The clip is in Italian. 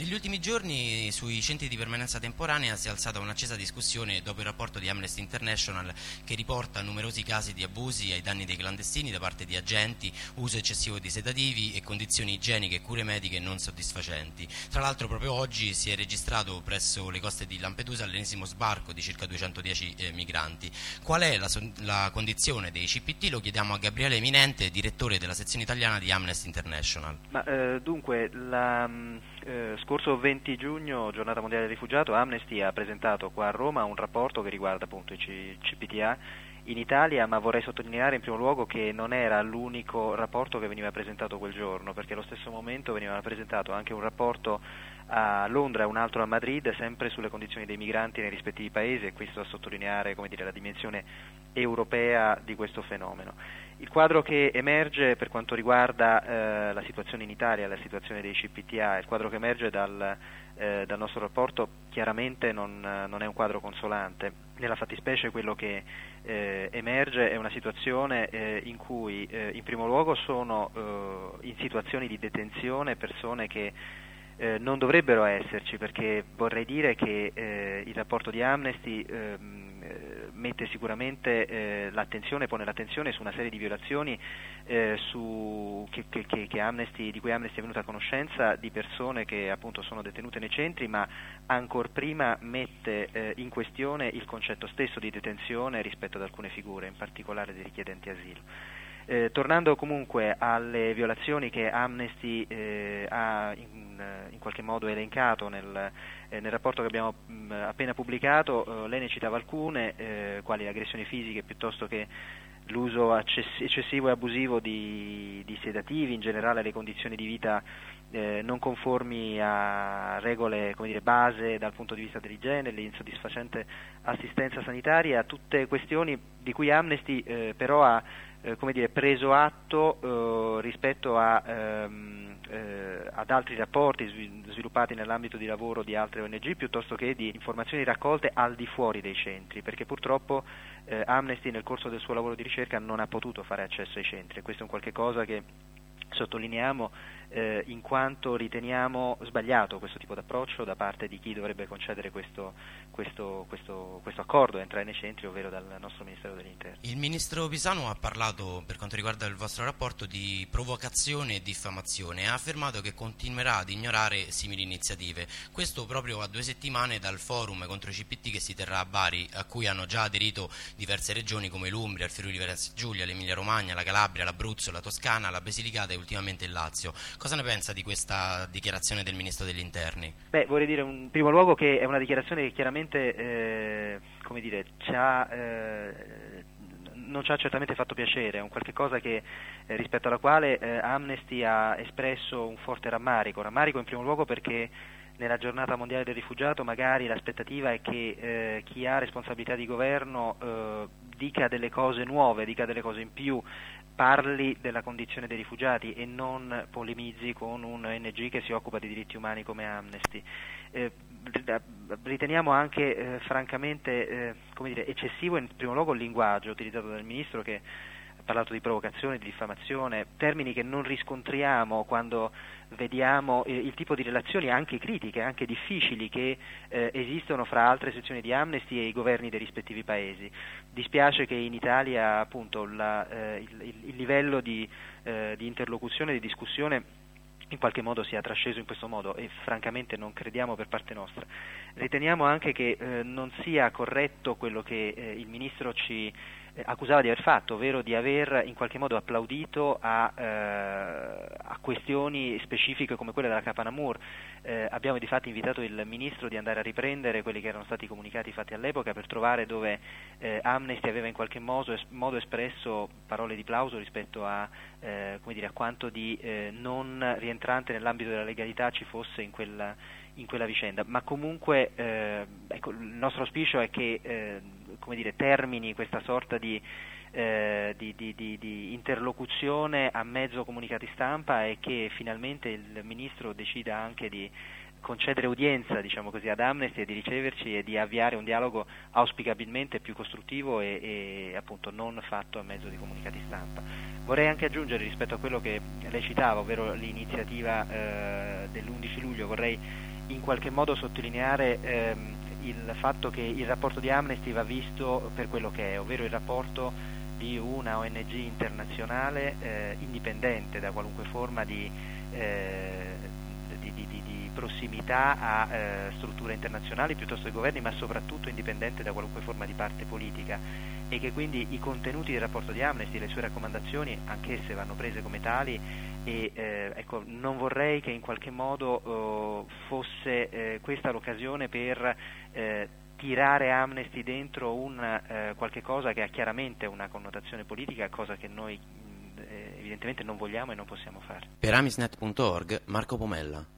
Negli ultimi giorni sui centri di permanenza temporanea si è alzata un'accesa discussione dopo il rapporto di Amnesty International che riporta numerosi casi di abusi ai danni dei clandestini da parte di agenti, uso eccessivo di sedativi e condizioni igieniche e cure mediche non soddisfacenti. Tra l'altro proprio oggi si è registrato presso le coste di Lampedusa l'ennesimo sbarco di circa 210 migranti. Qual è la condizione dei CPT? Lo chiediamo a Gabriele Eminente, direttore della sezione italiana di Amnesty International. Dunque, scorso 20 giugno, giornata mondiale del rifugiato, Amnesty ha presentato qua a Roma un rapporto che riguarda appunto i CPTA in Italia, ma vorrei sottolineare in primo luogo che non era l'unico rapporto che veniva presentato quel giorno, perché allo stesso momento veniva presentato anche un rapporto a Londra e un altro a Madrid, sempre sulle condizioni dei migranti nei rispettivi paesi, e questo a sottolineare, la dimensione europea di questo fenomeno. Il quadro che emerge per quanto riguarda la situazione in Italia, la situazione dei CPTA, il quadro che emerge dal nostro rapporto chiaramente non è un quadro consolante. Nella fattispecie quello che emerge è una situazione in cui in primo luogo sono in situazioni di detenzione persone che non dovrebbero esserci, perché vorrei dire che il rapporto di Amnesty mette sicuramente pone l'attenzione su una serie di violazioni di cui Amnesty è venuta a conoscenza, di persone che appunto sono detenute nei centri, ma ancor prima mette in questione il concetto stesso di detenzione rispetto ad alcune figure, in particolare dei richiedenti asilo. Tornando comunque alle violazioni che Amnesty ha in qualche modo elencato nel rapporto che abbiamo appena pubblicato, lei ne citava alcune, quali le aggressioni fisiche piuttosto che l'uso eccessivo e abusivo di sedativi, in generale le condizioni di vita non conformi a regole base dal punto di vista dell'igiene, l'insoddisfacente assistenza sanitaria, tutte questioni di cui Amnesty però ha preso atto rispetto ad altri rapporti sviluppati nell'ambito di lavoro di altre ONG, piuttosto che di informazioni raccolte al di fuori dei centri, perché purtroppo Amnesty nel corso del suo lavoro di ricerca non ha potuto fare accesso ai centri, e questo è un qualche cosa che sottolineiamo in quanto riteniamo sbagliato questo tipo di approccio da parte di chi dovrebbe concedere questo accordo a entrare nei centri, ovvero dal nostro Ministero dell'Interno. Il Ministro Pisanu ha parlato, per quanto riguarda il vostro rapporto, di provocazione e diffamazione e ha affermato che continuerà ad ignorare simili iniziative. Questo proprio a 2 settimane dal forum contro i CPT che si terrà a Bari, a cui hanno già aderito diverse regioni come l'Umbria, il Friuli Venezia Giulia, l'Emilia Romagna, la Calabria, l'Abruzzo, la Toscana, la Basilicata e ultimamente il Lazio. Cosa ne pensa di questa dichiarazione del Ministro degli Interni? Vorrei dire in primo luogo che è una dichiarazione che chiaramente non ci ha certamente fatto piacere, è un qualche cosa che rispetto alla quale Amnesty ha espresso un forte rammarico in primo luogo perché nella giornata mondiale del rifugiato magari l'aspettativa è che chi ha responsabilità di governo dica delle cose nuove, dica delle cose in più, parli della condizione dei rifugiati e non polemizzi con un ONG che si occupa di diritti umani come Amnesty. Riteniamo anche francamente eccessivo in primo luogo il linguaggio utilizzato dal Ministro, che ha parlato di provocazione, di diffamazione, termini che non riscontriamo quando vediamo il tipo di relazioni anche critiche, anche difficili che esistono fra altre sezioni di Amnesty e i governi dei rispettivi paesi. Dispiace che in Italia appunto il livello di interlocuzione, di discussione in qualche modo sia trasceso in questo modo, e francamente non crediamo per parte nostra. Riteniamo anche che non sia corretto quello che il Ministro ci accusava di aver fatto, ovvero di aver in qualche modo applaudito a questioni specifiche come quelle della Capanamur. Abbiamo di fatto invitato il Ministro di andare a riprendere quelli che erano stati i comunicati fatti all'epoca per trovare dove Amnesty aveva in qualche modo espresso parole di plauso rispetto a quanto di non rientrante nell'ambito della legalità ci fosse in quella vicenda, ma comunque il nostro auspicio è che termini questa sorta di interlocuzione a mezzo comunicati stampa e che finalmente il Ministro decida anche di concedere udienza, ad Amnesty e di riceverci e di avviare un dialogo auspicabilmente più costruttivo e appunto non fatto a mezzo di comunicati stampa. Vorrei anche aggiungere rispetto a quello che lei citava, ovvero l'iniziativa dell'11 luglio, vorrei in qualche modo sottolineare il fatto che il rapporto di Amnesty va visto per quello che è, ovvero il rapporto di una ONG internazionale indipendente da qualunque forma di prossimità a strutture internazionali piuttosto che governi, ma soprattutto indipendente da qualunque forma di parte politica, e che quindi i contenuti del rapporto di Amnesty, le sue raccomandazioni, anch'esse vanno prese come tali, e ecco, non vorrei che in qualche modo fosse questa l'occasione per tirare Amnesty dentro qualche cosa che ha chiaramente una connotazione politica, cosa che noi evidentemente non vogliamo e non possiamo fare. Per amisnet.org, Marco Pomella.